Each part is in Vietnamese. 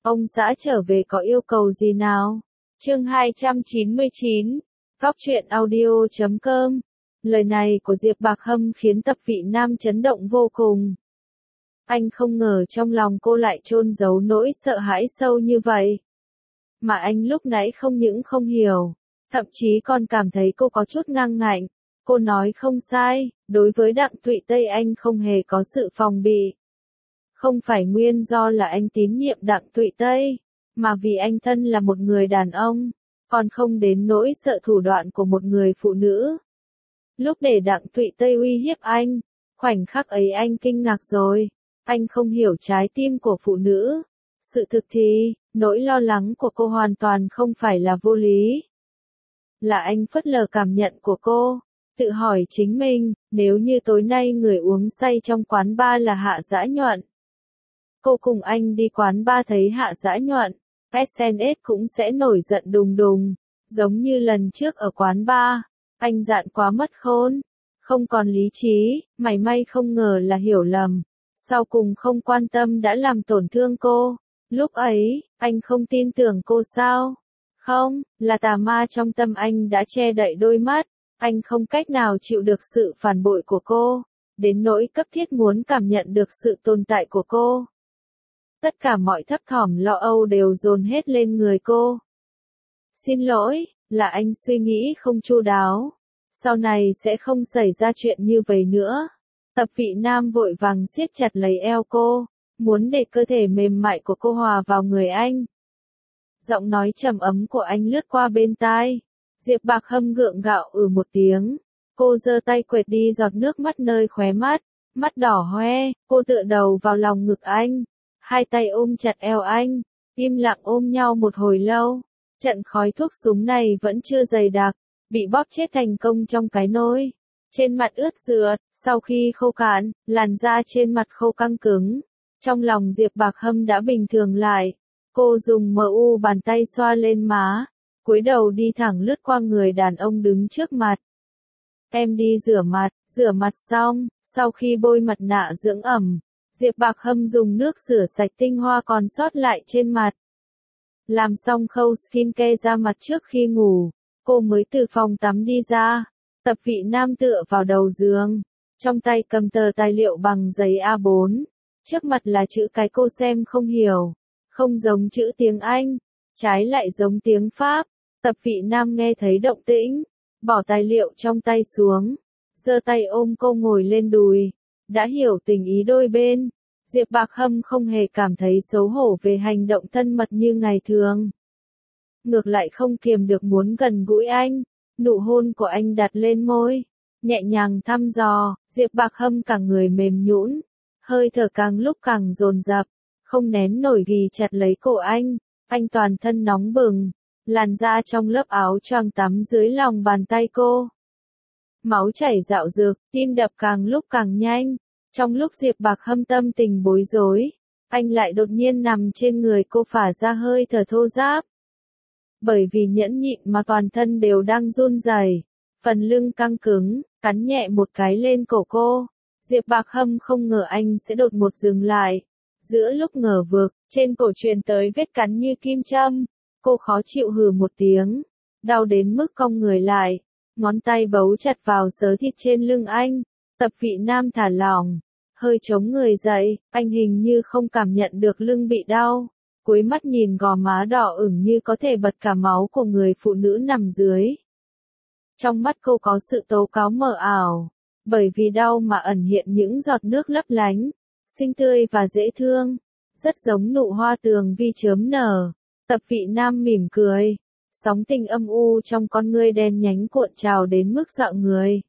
Ông xã trở về có yêu cầu gì nào? Chương 299, Góc truyện audio.com. Lời này của Diệp Bạc Hâm khiến Tập Vị Nam chấn động vô cùng. Anh không ngờ trong lòng cô lại chôn giấu nỗi sợ hãi sâu như vậy. Mà anh lúc nãy không những không hiểu, thậm chí còn cảm thấy cô có chút ngang ngạnh. Cô nói không sai, đối với Đặng Thụy Tây anh không hề có sự phòng bị. Không phải nguyên do là anh tín nhiệm Đặng Thụy Tây, mà vì anh thân là một người đàn ông, còn không đến nỗi sợ thủ đoạn của một người phụ nữ. Lúc để Đặng Thụy Tây uy hiếp anh, khoảnh khắc ấy anh kinh ngạc rồi, anh không hiểu trái tim của phụ nữ. Sự thực thì, nỗi lo lắng của cô hoàn toàn không phải là vô lý. Là anh phớt lờ cảm nhận của cô, tự hỏi chính mình, nếu như tối nay người uống say trong quán bar là Hạ Dã Nhuận. Cô cùng anh đi quán bar thấy Hạ Dã Nhuận, SNS cũng sẽ nổi giận đùng đùng, giống như lần trước ở quán bar, anh dạn quá mất khôn, không còn lý trí, mảy may không ngờ là hiểu lầm, sau cùng không quan tâm đã làm tổn thương cô. Lúc ấy, anh không tin tưởng cô sao? Không, là tà ma trong tâm anh đã che đậy đôi mắt, anh không cách nào chịu được sự phản bội của cô, đến nỗi cấp thiết muốn cảm nhận được sự tồn tại của cô. Tất cả mọi thấp thỏm lo âu đều dồn hết lên người cô. Xin lỗi, là anh suy nghĩ không chu đáo. Sau này sẽ không xảy ra chuyện như vậy nữa. Tập Vị Nam vội vàng siết chặt lấy eo cô, muốn để cơ thể mềm mại của cô hòa vào người anh. Giọng nói trầm ấm của anh lướt qua bên tai. Diệp Bạc Hâm gượng gạo một tiếng. Cô giơ tay quệt đi giọt nước mắt nơi khóe mắt, mắt đỏ hoe, cô tựa đầu vào lòng ngực anh. Hai tay ôm chặt eo anh, im lặng ôm nhau một hồi lâu. Trận khói thuốc súng này vẫn chưa dày đặc, bị bóp chết thành công trong cái nôi. Trên mặt ướt rượt, sau khi khô cạn, làn da trên mặt khô căng cứng. Trong lòng Diệp Bạc Hâm đã bình thường lại. Cô dùng bàn tay xoa lên má, cúi đầu đi thẳng lướt qua người đàn ông đứng trước mặt. Em đi rửa mặt xong, sau khi bôi mặt nạ dưỡng ẩm, Diệp Bạc Hâm dùng nước rửa sạch tinh hoa còn sót lại trên mặt. Làm xong khâu skincare da mặt trước khi ngủ, cô mới từ phòng tắm đi ra. Tập Vị Nam tựa vào đầu giường, trong tay cầm tờ tài liệu bằng giấy A4, trước mặt là chữ cái cô xem không hiểu, không giống chữ tiếng Anh, trái lại giống tiếng Pháp. Tập Vị Nam nghe thấy động tĩnh, bỏ tài liệu trong tay xuống, giơ tay ôm cô ngồi lên đùi. Đã hiểu tình ý đôi bên, Diệp Bạc Hâm không hề cảm thấy xấu hổ về hành động thân mật như ngày thường. Ngược lại không kiềm được muốn gần gũi anh, nụ hôn của anh đặt lên môi, nhẹ nhàng thăm dò, Diệp Bạc Hâm cả người mềm nhũn, hơi thở càng lúc càng dồn dập, không nén nổi ghì chặt lấy cổ anh toàn thân nóng bừng, làn da trong lớp áo choàng tắm dưới lòng bàn tay cô. Máu chảy dạo dực, tim đập càng lúc càng nhanh. Trong lúc Diệp Bạc Hâm tâm tình bối rối, anh lại đột nhiên nằm trên người cô phả ra hơi thở thô ráp. Bởi vì nhẫn nhịn mà toàn thân đều đang run rẩy, phần lưng căng cứng, cắn nhẹ một cái lên cổ cô. Diệp Bạc Hâm không ngờ anh sẽ đột ngột dừng lại. Giữa lúc ngờ vực, trên cổ truyền tới vết cắn như kim châm. Cô khó chịu hừ một tiếng, đau đến mức cong người lại, ngón tay bấu chặt vào xớ thịt trên lưng anh. Tập Vị Nam thả lỏng, hơi chống người dậy, anh hình như không cảm nhận được lưng bị đau, cúi mắt nhìn gò má đỏ ửng như có thể bật cả máu của người phụ nữ nằm dưới. Trong mắt cô có sự tố cáo mờ ảo, bởi vì đau mà ẩn hiện những giọt nước lấp lánh, xinh tươi và dễ thương, rất giống nụ hoa tường vi chớm nở. Tập Vị Nam mỉm cười, sóng tình âm u trong con ngươi đen nhánh cuộn trào đến mức dọa người.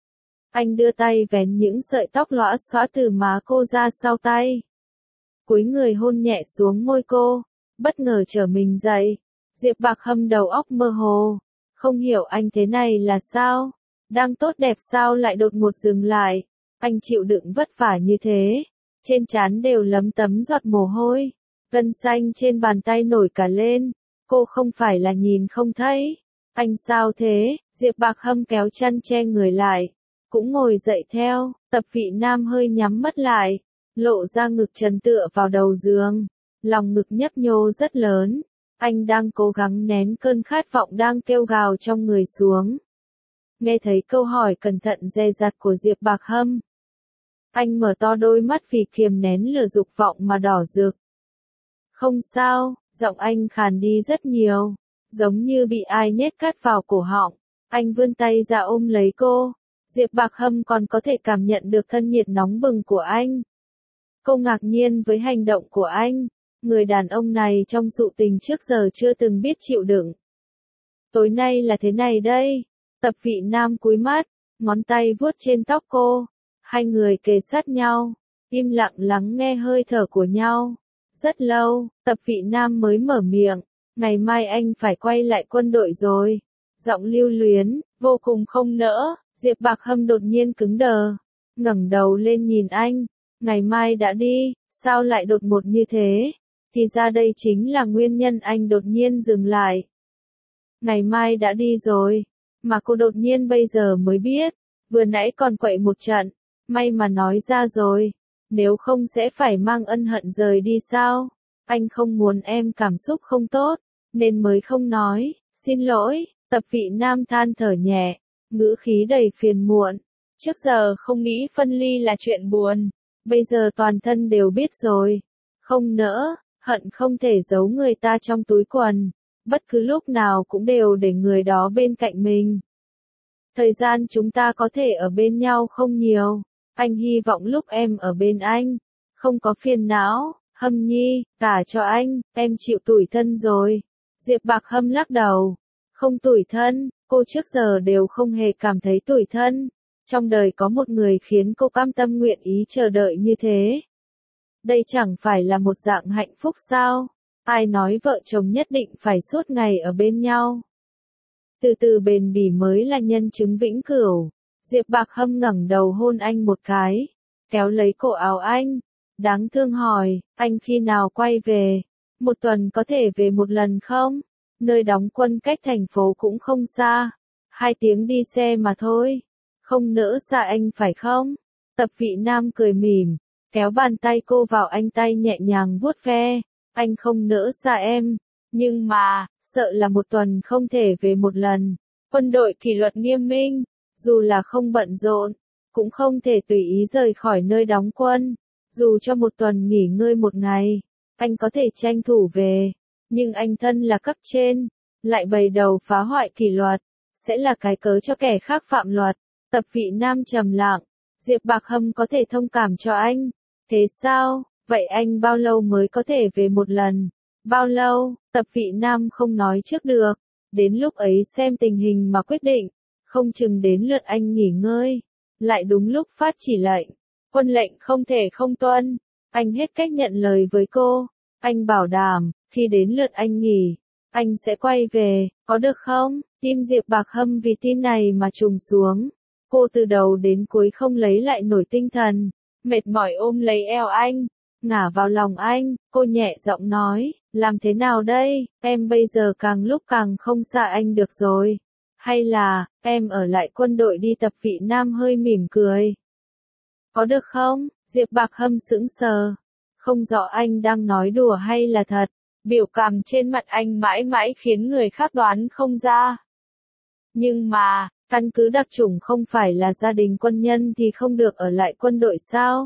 Anh đưa tay vén những sợi tóc lõa xõa từ má cô ra sau tay. Cúi người hôn nhẹ xuống môi cô, bất ngờ trở mình dậy. Diệp Bạc Hâm đầu óc mơ hồ, không hiểu anh thế này là sao, đang tốt đẹp sao lại đột ngột dừng lại. Anh chịu đựng vất vả như thế, trên trán đều lấm tấm giọt mồ hôi, gân xanh trên bàn tay nổi cả lên. Cô không phải là nhìn không thấy. Anh sao thế? Diệp Bạc Hâm kéo chăn che người lại, cũng ngồi dậy theo. Tập Vị Nam hơi nhắm mắt lại, lộ ra ngực trần tựa vào đầu giường, lòng ngực nhấp nhô rất lớn. Anh đang cố gắng nén cơn khát vọng đang kêu gào trong người xuống. Nghe thấy câu hỏi cẩn thận dè dặt của Diệp Bạc Hâm. Anh mở to đôi mắt vì kiềm nén lửa dục vọng mà đỏ rực. Không sao, giọng anh khàn đi rất nhiều, giống như bị ai nhét cát vào cổ họng. Anh vươn tay ra ôm lấy cô. Diệp Bạc Hâm còn có thể cảm nhận được thân nhiệt nóng bừng của anh. Cô ngạc nhiên với hành động của anh. Người đàn ông này trong sự tình trước giờ chưa từng biết chịu đựng. Tối nay là thế này đây. Tập Vị Nam cúi mắt, ngón tay vuốt trên tóc cô. Hai người kề sát nhau, im lặng lắng nghe hơi thở của nhau. Rất lâu, Tập Vị Nam mới mở miệng. Ngày mai anh phải quay lại quân đội rồi. Giọng lưu luyến, vô cùng không nỡ. Diệp Bạc Hâm đột nhiên cứng đờ. Ngẩng đầu lên nhìn anh. Ngày mai đã đi, sao lại đột ngột như thế? Thì ra đây chính là nguyên nhân anh đột nhiên dừng lại. Ngày mai đã đi rồi, mà cô đột nhiên bây giờ mới biết, vừa nãy còn quậy một trận, may mà nói ra rồi, nếu không sẽ phải mang ân hận rời đi sao? Anh không muốn em cảm xúc không tốt, nên mới không nói, xin lỗi. Tập Vị Nam than thở nhẹ, ngữ khí đầy phiền muộn. Trước giờ không nghĩ phân ly là chuyện buồn, bây giờ toàn thân đều biết rồi. Không nỡ, hận không thể giấu người ta trong túi quần, bất cứ lúc nào cũng đều để người đó bên cạnh mình. Thời gian chúng ta có thể ở bên nhau không nhiều, anh hy vọng lúc em ở bên anh, không có phiền não. Hâm Nhi, cả cho anh, em chịu tủi thân rồi. Diệp Bạc Hâm lắc đầu. Không tủi thân, cô trước giờ đều không hề cảm thấy tủi thân. Trong đời có một người khiến cô cam tâm nguyện ý chờ đợi như thế. Đây chẳng phải là một dạng hạnh phúc sao? Ai nói vợ chồng nhất định phải suốt ngày ở bên nhau? Từ từ bền bỉ mới là nhân chứng vĩnh cửu. Diệp Bạc Hâm ngẩng đầu hôn anh một cái, kéo lấy cổ áo anh, đáng thương hỏi, anh khi nào quay về? Một tuần có thể về một lần không? Nơi đóng quân cách thành phố cũng không xa, 2 tiếng đi xe mà thôi. Không nỡ xa anh phải không? Tập Vị Nam cười mỉm, kéo bàn tay cô vào anh tay nhẹ nhàng vuốt ve. Anh không nỡ xa em, nhưng mà, sợ là một tuần không thể về một lần. Quân đội kỷ luật nghiêm minh, dù là không bận rộn, cũng không thể tùy ý rời khỏi nơi đóng quân. Dù cho một tuần nghỉ ngơi một ngày, anh có thể tranh thủ về, nhưng anh thân là cấp trên, lại bày đầu phá hoại kỷ luật, sẽ là cái cớ cho kẻ khác phạm luật. Tập Vị Nam trầm lặng, Diệp Bạc Hâm có thể thông cảm cho anh. Thế sao, vậy anh bao lâu mới có thể về một lần? Bao lâu, Tập Vị Nam không nói trước được, đến lúc ấy xem tình hình mà quyết định, không chừng đến lượt anh nghỉ ngơi, lại đúng lúc phát chỉ lệnh. Quân lệnh không thể không tuân, anh hết cách nhận lời với cô, anh bảo đảm, khi đến lượt anh nghỉ, anh sẽ quay về, có được không? Tim Diệp Bạc Hâm vì tin này mà trùng xuống, cô từ đầu đến cuối không lấy lại nổi tinh thần, mệt mỏi ôm lấy eo anh, ngả vào lòng anh, cô nhẹ giọng nói, làm thế nào đây, em bây giờ càng lúc càng không xa anh được rồi, hay là, em ở lại quân đội đi. Tập Vị Nam hơi mỉm cười. Có được không? Diệp Bạc Hâm sững sờ. Không rõ anh đang nói đùa hay là thật. Biểu cảm trên mặt anh mãi mãi khiến người khác đoán không ra. Nhưng mà, căn cứ đặc chủng không phải là gia đình quân nhân thì không được ở lại quân đội sao?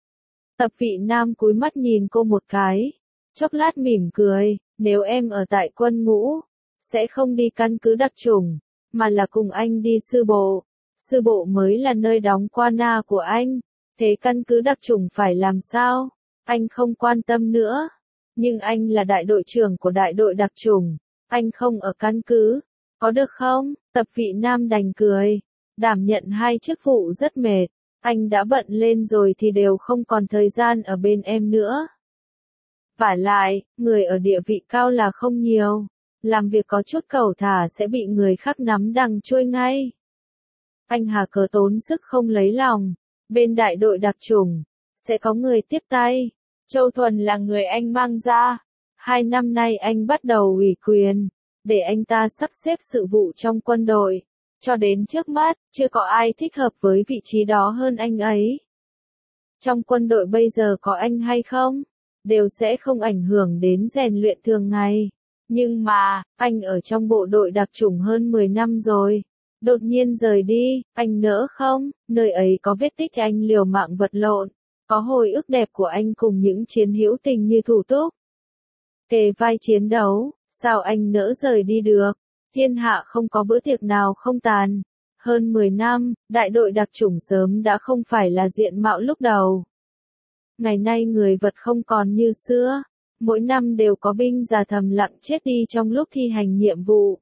Tập Vị Nam cúi mắt nhìn cô một cái. Chốc lát mỉm cười, nếu em ở tại quân ngũ, sẽ không đi căn cứ đặc chủng, mà là cùng anh đi sư bộ. Sư bộ mới là nơi đóng quan na của anh. Thế căn cứ đặc chủng phải làm sao? Anh không quan tâm nữa. Nhưng anh là đại đội trưởng của đại đội đặc chủng. Anh không ở căn cứ. Có được không? Tập Vị Nam đành cười. Đảm nhận 2 chức vụ rất mệt. Anh đã bận lên rồi thì đều không còn thời gian ở bên em nữa. Vả lại, người ở địa vị cao là không nhiều. Làm việc có chút cẩu thả sẽ bị người khác nắm đằng chui ngay. Anh hà cớ tốn sức không lấy lòng. Bên đại đội đặc chủng, sẽ có người tiếp tay. Châu Thuần là người anh mang ra. 2 năm nay anh bắt đầu ủy quyền, để anh ta sắp xếp sự vụ trong quân đội. Cho đến trước mắt, chưa có ai thích hợp với vị trí đó hơn anh ấy. Trong quân đội bây giờ có anh hay không? đều sẽ không ảnh hưởng đến rèn luyện thường ngày. Nhưng mà, anh ở trong bộ đội đặc chủng hơn 10 năm rồi. Đột nhiên rời đi, anh nỡ không? Nơi ấy có vết tích anh liều mạng vật lộn. Có hồi ức đẹp của anh cùng những chiến hữu tình như thủ túc. Kề vai chiến đấu, sao anh nỡ rời đi được? Thiên hạ không có bữa tiệc nào không tàn. Hơn 10 năm, đại đội đặc chủng sớm đã không phải là diện mạo lúc đầu. Ngày nay người vật không còn như xưa. Mỗi năm đều có binh già thầm lặng chết đi trong lúc thi hành nhiệm vụ.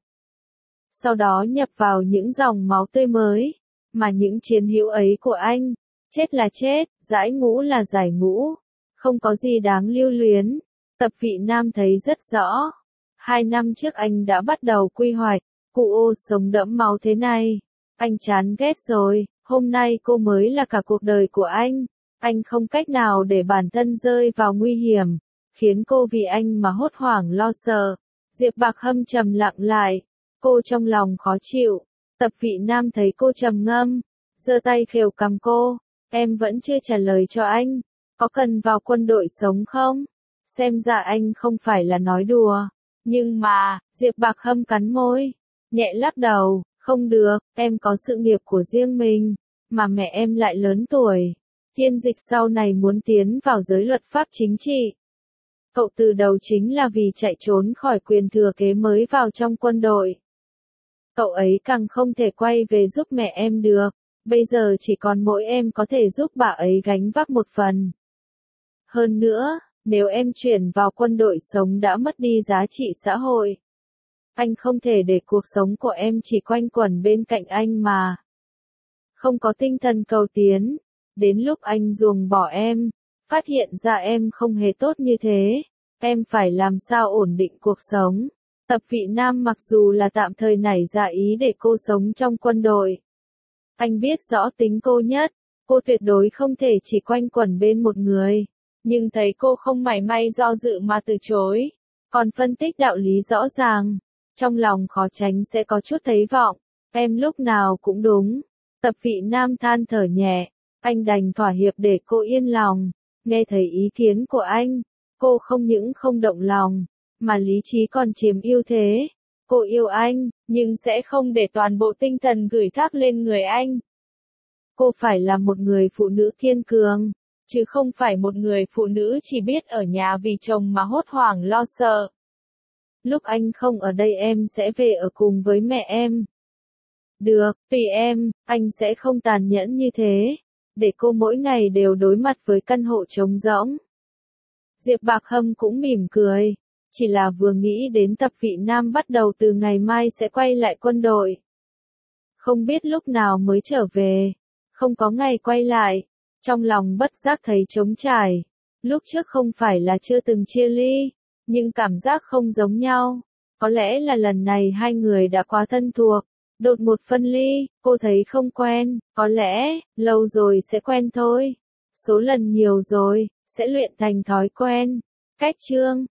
Sau đó nhập vào những dòng máu tươi mới. Mà những chiến hữu ấy của anh, chết là chết, giải ngũ là giải ngũ. Không có gì đáng lưu luyến. Tập Vị Nam thấy rất rõ. 2 năm trước anh đã bắt đầu quy hoạch. Cụ ô sống đẫm máu thế này. Anh chán ghét rồi, hôm nay cô mới là cả cuộc đời của anh. Anh không cách nào để bản thân rơi vào nguy hiểm, khiến cô vì anh mà hốt hoảng lo sợ. Diệp Bạc Hâm trầm lặng lại, cô trong lòng khó chịu. Tập Vị Nam thấy cô trầm ngâm, giơ tay khều cằm cô, em vẫn chưa trả lời cho anh, có cần vào quân đội sống không? Xem ra anh không phải là nói đùa. Nhưng mà, Diệp Bạc Hâm cắn môi, nhẹ lắc đầu, không được, em có sự nghiệp của riêng mình, mà mẹ em lại lớn tuổi. Thiên Dịch sau này muốn tiến vào giới luật pháp chính trị. Cậu từ đầu chính là vì chạy trốn khỏi quyền thừa kế mới vào trong quân đội. Cậu ấy càng không thể quay về giúp mẹ em được, bây giờ chỉ còn mỗi em có thể giúp bà ấy gánh vác một phần. Hơn nữa, nếu em chuyển vào quân đội sống đã mất đi giá trị xã hội. Anh không thể để cuộc sống của em chỉ quanh quẩn bên cạnh anh mà. Không có tinh thần cầu tiến. Đến lúc anh ruồng bỏ em, phát hiện ra em không hề tốt như thế. Em phải làm sao ổn định cuộc sống. Tập Vị Nam mặc dù là tạm thời nảy ra ý để cô sống trong quân đội. Anh biết rõ tính cô nhất. Cô tuyệt đối không thể chỉ quanh quẩn bên một người. Nhưng thấy cô không mảy may do dự mà từ chối. Còn phân tích đạo lý rõ ràng. Trong lòng khó tránh sẽ có chút thấy vọng. Em lúc nào cũng đúng. Tập Vị Nam than thở nhẹ. Anh đành thỏa hiệp để cô yên lòng. Nghe thấy ý kiến của anh. Cô không những không động lòng. Mà lý trí còn chiếm ưu thế. Cô yêu anh, nhưng sẽ không để toàn bộ tinh thần gửi thác lên người anh. Cô phải là một người phụ nữ kiên cường. Chứ không phải một người phụ nữ chỉ biết ở nhà vì chồng mà hốt hoảng lo sợ. Lúc anh không ở đây em sẽ về ở cùng với mẹ em. Được, tùy em, anh sẽ không tàn nhẫn như thế. Để cô mỗi ngày đều đối mặt với căn hộ trống rỗng. Diệp Bạc Hâm cũng mỉm cười. Chỉ là vừa nghĩ đến Tập Vị Nam bắt đầu từ ngày mai sẽ quay lại quân đội. Không biết lúc nào mới trở về. Không có ngày quay lại. Trong lòng bất giác thấy trống trải. Lúc trước không phải là chưa từng chia ly. Nhưng cảm giác không giống nhau. Có lẽ là lần này hai người đã quá thân thuộc. Đột một phân ly, cô thấy không quen. Có lẽ, lâu rồi sẽ quen thôi. Số lần nhiều rồi, sẽ luyện thành thói quen. Cách chương